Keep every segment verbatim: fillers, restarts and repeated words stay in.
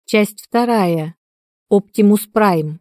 Часть вторая. Оптимус Прайм.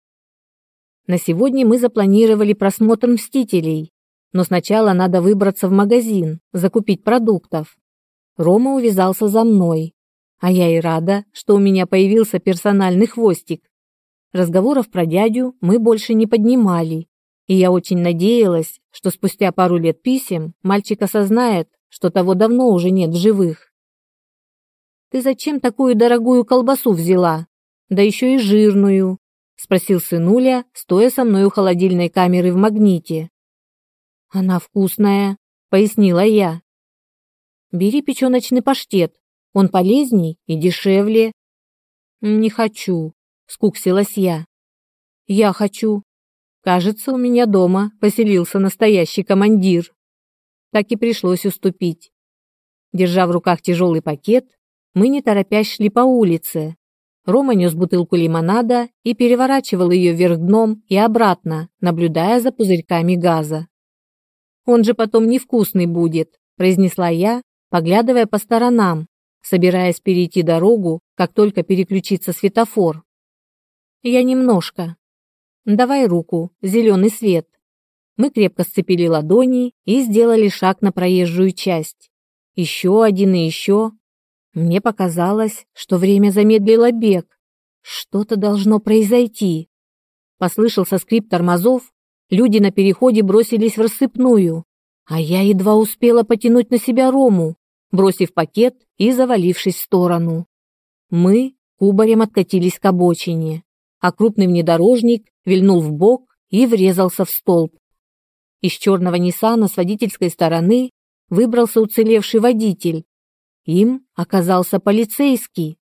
На сегодня мы запланировали просмотр «Мстителей», но сначала надо выбраться в магазин, закупить продуктов. Рома увязался за мной, а я и рада, что у меня появился персональный хвостик. Разговоров про дядю мы больше не поднимали, и я очень надеялась, что спустя пару лет писем мальчик осознает, что того давно уже нет в живых. «Ты зачем такую дорогую колбасу взяла? Да еще и жирную?» — спросил сынуля, стоя со мной у холодильной камеры в Магните. «Она вкусная», — пояснила я. «Бери печеночный паштет, он полезней и дешевле». «Не хочу», — скуксилась я. «Я хочу. Кажется, у меня дома поселился настоящий командир». Так и пришлось уступить. Держа в руках тяжелый пакет, мы не торопясь шли по улице. Рома нес бутылку лимонада и переворачивал ее вверх дном и обратно, наблюдая за пузырьками газа. «Он же потом невкусный будет», — произнесла я, поглядывая по сторонам, собираясь перейти дорогу, как только переключится светофор. «Я немножко. Давай руку, зеленый свет». Мы крепко сцепили ладони и сделали шаг на проезжую часть. Еще один и еще. Мне показалось, что время замедлило бег. Что-то должно произойти. Послышался скрип тормозов, люди на переходе бросились в рассыпную, а я едва успела потянуть на себя Рому, бросив пакет и завалившись в сторону. Мы кубарем откатились к обочине, а крупный внедорожник вильнул вбок и врезался в столб. Из черного Ниссана с водительской стороны выбрался уцелевший водитель. Им оказался полицейский.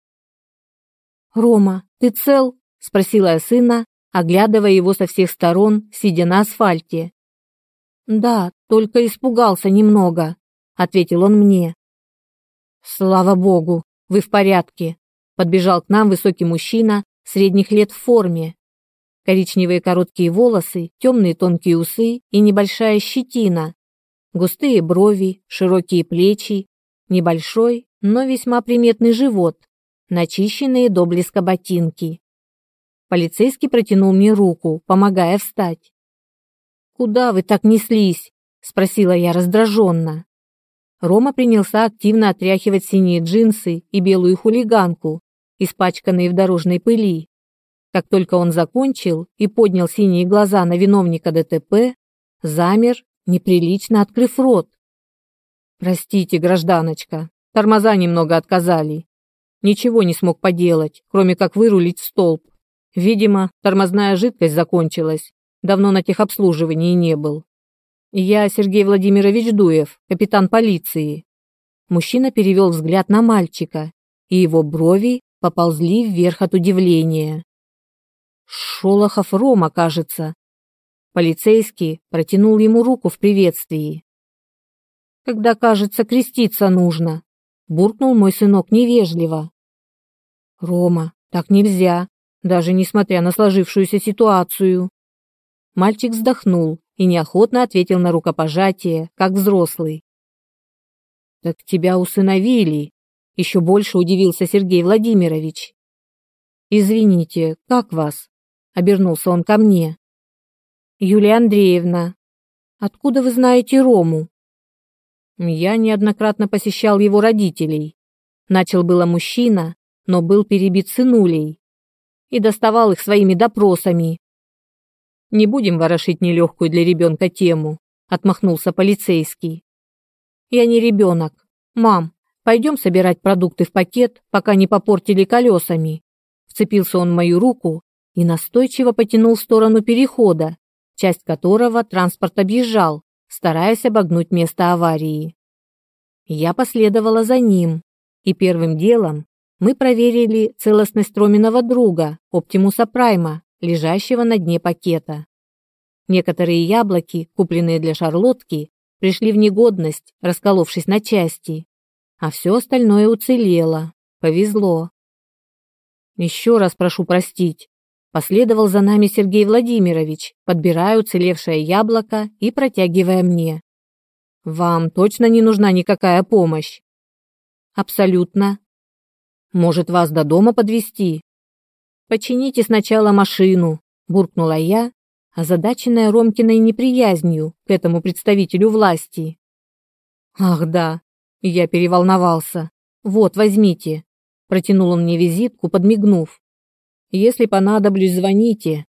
«Рома, ты цел?» — спросила я сына, оглядывая его со всех сторон, сидя на асфальте. «Да, только испугался немного», — ответил он мне. «Слава богу, вы в порядке», — подбежал к нам высокий мужчина средних лет в форме. Коричневые короткие волосы, темные тонкие усы и небольшая щетина, густые брови, широкие плечи, небольшой, но весьма приметный живот, начищенные до блеска ботинки. Полицейский протянул мне руку, помогая встать. «Куда вы так неслись?» — спросила я раздраженно. Рома принялся активно отряхивать синие джинсы и белую хулиганку, испачканные в дорожной пыли. Как только он закончил и поднял синие глаза на виновника ДТП, замер, неприлично открыв рот. «Простите, гражданочка, тормоза немного отказали. Ничего не смог поделать, кроме как вырулить в столб. Видимо, тормозная жидкость закончилась. Давно на техобслуживании не был. Я Сергей Владимирович Дуев, капитан полиции». Мужчина перевел взгляд на мальчика, и его брови поползли вверх от удивления. «Шолохов Рома, кажется». Полицейский протянул ему руку в приветствии. «Когда, кажется, креститься нужно», — буркнул мой сынок невежливо. «Рома, так нельзя, даже несмотря на сложившуюся ситуацию». Мальчик вздохнул и неохотно ответил на рукопожатие, как взрослый. «Так тебя усыновили», — еще больше удивился Сергей Владимирович. «Извините, как вас?» — обернулся он ко мне. «Юлия Андреевна, откуда вы знаете Рому?» «Я неоднократно посещал его родителей», — начал было мужчина, но был перебит сынулей, и доставал их своими допросами. «Не будем ворошить нелегкую для ребенка тему», — отмахнулся полицейский. «Я не ребенок. Мам, пойдем собирать продукты в пакет, пока не попортили колесами». Вцепился он в мою руку и настойчиво потянул в сторону перехода, часть которого транспорт объезжал, стараясь обогнуть место аварии. Я последовала за ним, и первым делом мы проверили целостность Роминого друга, Оптимуса Прайма, лежащего на дне пакета. Некоторые яблоки, купленные для Шарлотки, пришли в негодность, расколовшись на части, а все остальное уцелело. Повезло. «Еще раз прошу простить», — последовал за нами Сергей Владимирович, подбирая уцелевшее яблоко и протягивая мне. «Вам точно не нужна никакая помощь?» «Абсолютно». Может, вас до дома подвезти? Почините сначала машину, буркнула я, озадаченная Ромкиной неприязнью к этому представителю власти. Ах да, я переволновался. Вот, возьмите. Протянул он мне визитку, подмигнув. Если понадоблюсь, звоните.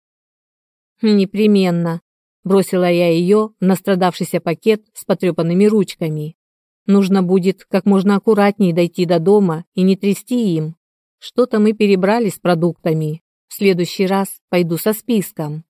Непременно. Бросила я ее в настрадавшийся пакет с потрепанными ручками. Нужно будет как можно аккуратнее дойти до дома и не трясти им. Что-то мы перебрали с продуктами. В следующий раз пойду со списком.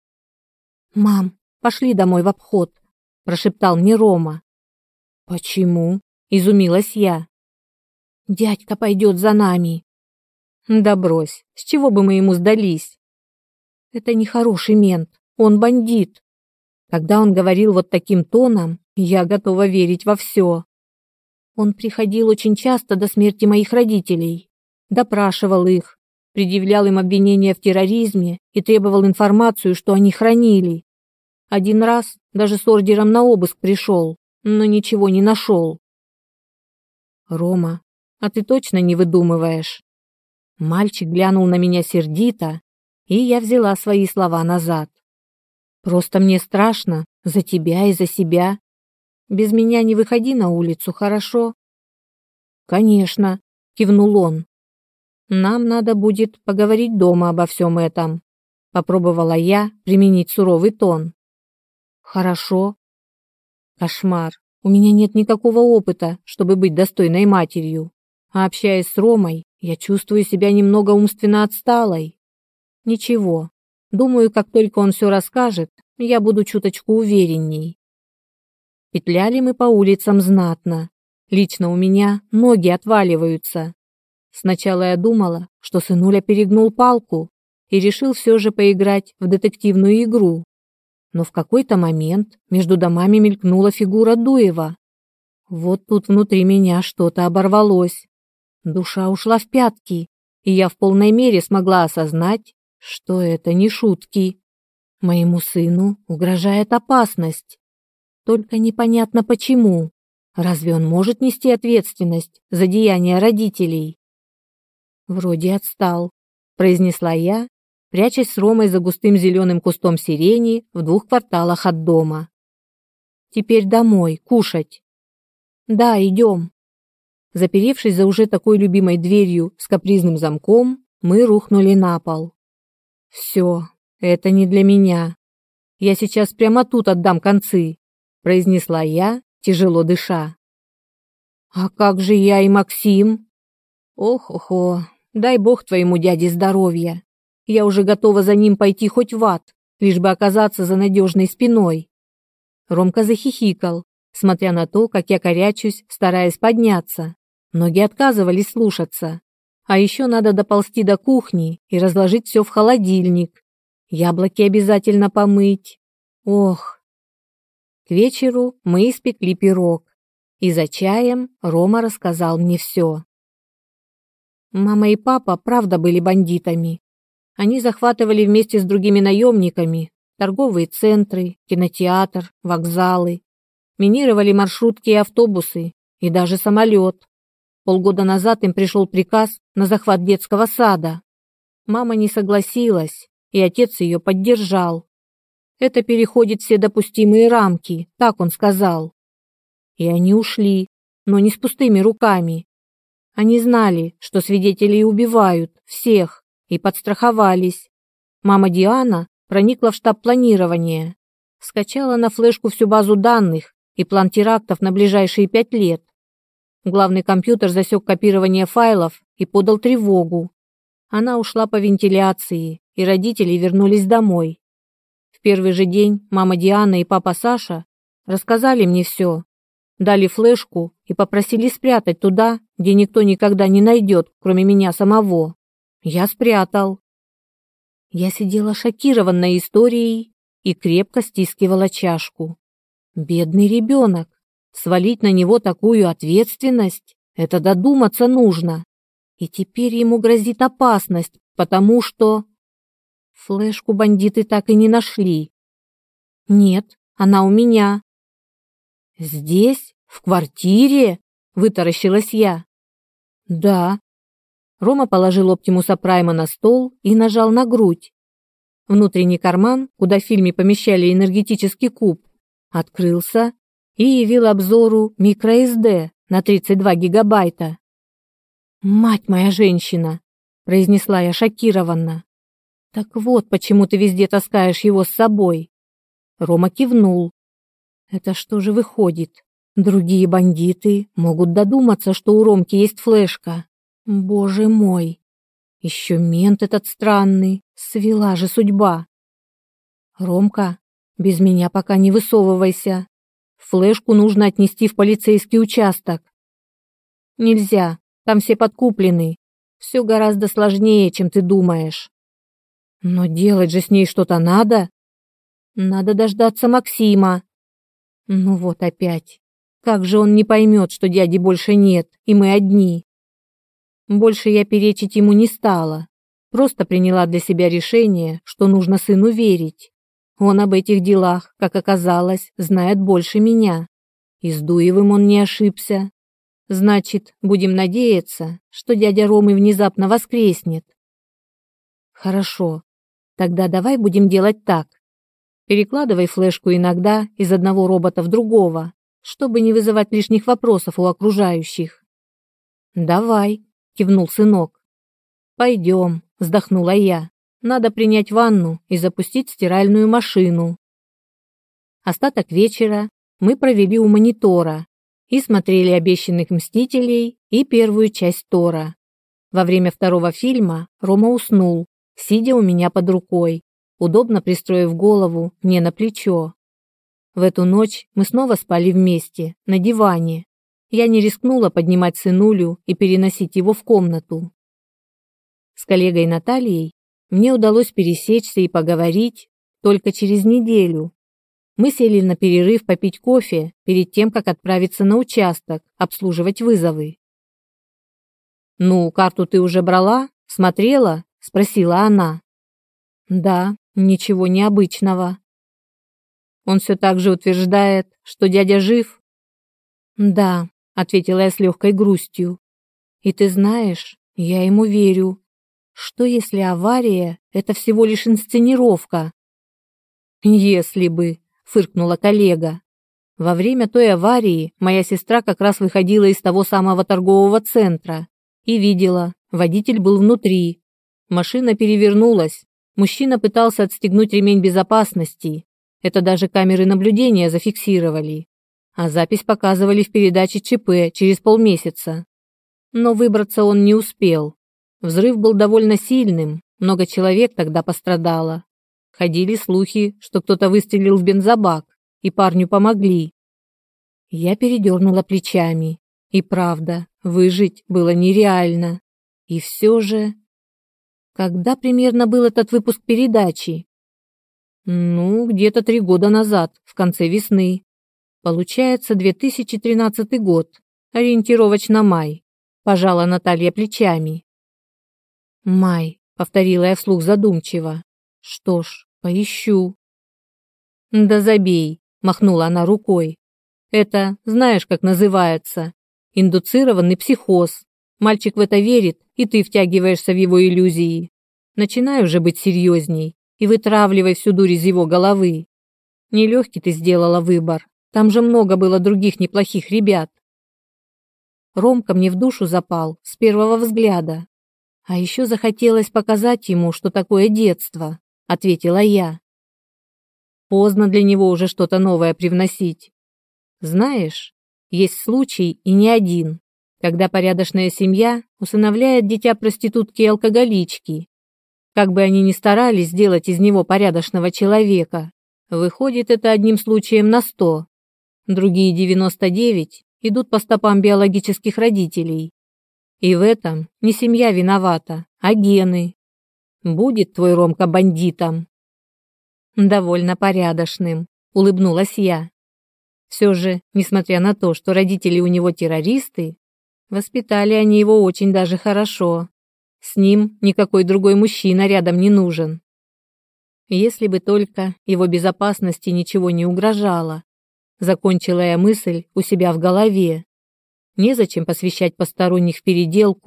«Мам, пошли домой в обход», – прошептал мне Рома. «Почему?» – изумилась я. «Дядька пойдет за нами». «Да брось, с чего бы мы ему сдались?» «Это нехороший мент, он бандит». Когда он говорил вот таким тоном, я готова верить во все. Он приходил очень часто до смерти моих родителей, допрашивал их, предъявлял им обвинения в терроризме и требовал информацию, что они хранили. Один раз даже с ордером на обыск пришел, но ничего не нашел. «Рома, а ты точно не выдумываешь?» Мальчик глянул на меня сердито, и я взяла свои слова назад. «Просто мне страшно за тебя и за себя. Без меня не выходи на улицу, хорошо?» «Конечно», — кивнул он. «Нам надо будет поговорить дома обо всем этом», — попробовала я применить суровый тон. «Хорошо». «Кошмар. У меня нет никакого опыта, чтобы быть достойной матерью. А общаясь с Ромой, я чувствую себя немного умственно отсталой. Ничего. Думаю, как только он все расскажет, я буду чуточку уверенней». Петляли мы по улицам знатно. Лично у меня ноги отваливаются. Сначала я думала, что сынуля перегнул палку и решил все же поиграть в детективную игру. Но в какой-то момент между домами мелькнула фигура Дуева. Вот тут внутри меня что-то оборвалось. Душа ушла в пятки, и я в полной мере смогла осознать, что это не шутки. Моему сыну угрожает опасность. Только непонятно почему. Разве он может нести ответственность за деяния родителей? Вроде отстал, произнесла я, прячась с Ромой за густым зеленым кустом сирени в двух кварталах от дома. Теперь домой, кушать. Да, идем. Заперевшись за уже такой любимой дверью с капризным замком, мы рухнули на пол. Все, это не для меня. Я сейчас прямо тут отдам концы, произнесла я, тяжело дыша. А как же я и Максим? Ох-охо, дай бог твоему дяде здоровья. Я уже готова за ним пойти хоть в ад, лишь бы оказаться за надежной спиной. Ромка захихикал, смотря на то, как я корячусь, стараясь подняться. Ноги отказывались слушаться. А еще надо доползти до кухни и разложить все в холодильник. Яблоки обязательно помыть. Ох. К вечеру мы испекли пирог, и за чаем Рома рассказал мне все. Мама и папа правда были бандитами. Они захватывали вместе с другими наемниками торговые центры, кинотеатр, вокзалы, минировали маршрутки и автобусы, и даже самолет. Полгода назад им пришел приказ на захват детского сада. Мама не согласилась, и отец ее поддержал. Это переходит все допустимые рамки, так он сказал. И они ушли, но не с пустыми руками. Они знали, что свидетелей убивают, всех, и подстраховались. Мама Диана проникла в штаб планирования, скачала на флешку всю базу данных и план терактов на ближайшие пять лет. Главный компьютер засек копирование файлов и подал тревогу. Она ушла по вентиляции, и родители вернулись домой. В первый же день мама Диана и папа Саша рассказали мне все, дали флешку и попросили спрятать туда, где никто никогда не найдет, кроме меня самого. Я спрятал. Я сидела шокированной историей и крепко стискивала чашку. Бедный ребенок. Свалить на него такую ответственность – это додуматься нужно. И теперь ему грозит опасность, потому что... Флешку бандиты так и не нашли. Нет, она у меня. Здесь? В квартире? Вытаращилась я. Да. Рома положил Оптимуса Прайма на стол и нажал на грудь. Внутренний карман, куда в фильме помещали энергетический куб, открылся и явил обзору microSD на тридцать два гигабайта. «Мать моя женщина!» – произнесла я шокированно. «Так вот, почему ты везде таскаешь его с собой». Рома кивнул. «Это что же выходит? Другие бандиты могут додуматься, что у Ромки есть флешка. Боже мой! Еще мент этот странный, свела же судьба. Ромка, без меня пока не высовывайся. Флешку нужно отнести в полицейский участок». «Нельзя, там все подкуплены. Все гораздо сложнее, чем ты думаешь». «Но делать же с ней что-то надо». «Надо дождаться Максима». Ну вот опять. Как же он не поймет, что дяди больше нет, и мы одни? Больше я перечить ему не стала. Просто приняла для себя решение, что нужно сыну верить. Он об этих делах, как оказалось, знает больше меня. И с Дуевым он не ошибся. Значит, будем надеяться, что дядя Ромы внезапно воскреснет. Хорошо. Тогда давай будем делать так. Перекладывай флешку иногда из одного робота в другого, чтобы не вызывать лишних вопросов у окружающих. «Давай», — кивнул сынок. «Пойдем», — вздохнула я. «Надо принять ванну и запустить стиральную машину». Остаток вечера мы провели у монитора и смотрели «Обещанных мстителей» и первую часть Тора. Во время второго фильма Рома уснул, сидя у меня под рукой, удобно пристроив голову мне на плечо. В эту ночь мы снова спали вместе, на диване. Я не рискнула поднимать сынулю и переносить его в комнату. С коллегой Натальей мне удалось пересечься и поговорить только через неделю. Мы сели на перерыв попить кофе перед тем, как отправиться на участок обслуживать вызовы. «Ну, карту ты уже брала? Смотрела?» – спросила она. «Да, ничего необычного». «Он все так же утверждает, что дядя жив?» «Да», — ответила я с легкой грустью. «И ты знаешь, я ему верю. Что если авария — это всего лишь инсценировка?» «Если бы», — фыркнула коллега. «Во время той аварии моя сестра как раз выходила из того самого торгового центра и видела, водитель был внутри. Машина перевернулась. Мужчина пытался отстегнуть ремень безопасности. Это даже камеры наблюдения зафиксировали. А запись показывали в передаче ЧП через полмесяца. Но выбраться он не успел. Взрыв был довольно сильным, много человек тогда пострадало. Ходили слухи, что кто-то выстрелил в бензобак, и парню помогли». Я передернула плечами. И правда, выжить было нереально. И все же... Когда примерно был этот выпуск передачи? Ну, где-то три года назад, в конце весны. Получается, две тысячи тринадцатый год, ориентировочно май. Пожала Наталья плечами. «Май», — повторила я вслух задумчиво. «Что ж, поищу». «Да забей», — махнула она рукой. «Это, знаешь, как называется? Индуцированный психоз. Мальчик в это верит, и ты втягиваешься в его иллюзии. Начинай уже быть серьезней и вытравливай всю дурь из его головы. Нелегкий ты сделала выбор. Там же много было других неплохих ребят». Ромка мне в душу запал с первого взгляда. А еще захотелось показать ему, что такое детство, ответила я. Поздно для него уже что-то новое привносить. Знаешь, есть случай и не один, когда порядочная семья усыновляет дитя проститутки и алкоголички. Как бы они ни старались сделать из него порядочного человека, выходит это одним случаем на сто. Другие девяносто девять идут по стопам биологических родителей. И в этом не семья виновата, а гены. Будет твой Ромка бандитом. Довольно порядочным, улыбнулась я. Все же, несмотря на то, что родители у него террористы, воспитали они его очень даже хорошо. С ним никакой другой мужчина рядом не нужен. Если бы только его безопасности ничего не угрожало. Закончила я мысль у себя в голове. Незачем посвящать посторонних в переделку,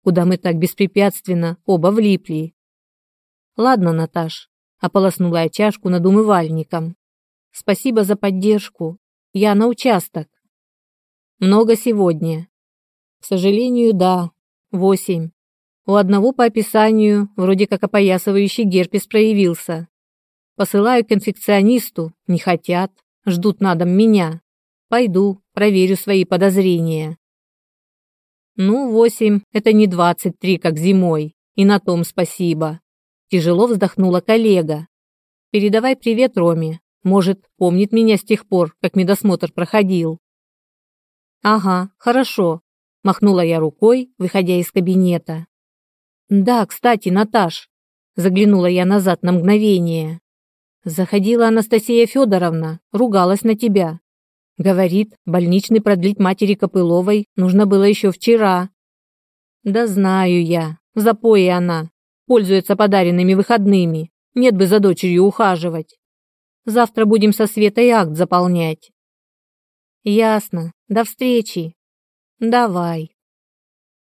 куда мы так беспрепятственно оба влипли. Ладно, Наташ, ополоснула я чашку над умывальником. Спасибо за поддержку. Я на участок. Много сегодня. К сожалению, да. Восемь. У одного по описанию вроде как опоясывающий герпес проявился. Посылаю к инфекционисту, не хотят, ждут на дом меня. Пойду, проверю свои подозрения. Ну, восемь – это не двадцать три, как зимой, и на том спасибо. Тяжело вздохнула коллега. Передавай привет Роме, может, помнит меня с тех пор, как медосмотр проходил. Ага, хорошо, махнула я рукой, выходя из кабинета. Да, кстати, Наташ, заглянула я назад на мгновение. Заходила Анастасия Федоровна, ругалась на тебя. Говорит, больничный продлить матери Копыловой нужно было еще вчера. Да знаю я, в запое она, пользуется подаренными выходными, нет бы за дочерью ухаживать. Завтра будем со Светой акт заполнять. Ясно, до встречи. Давай.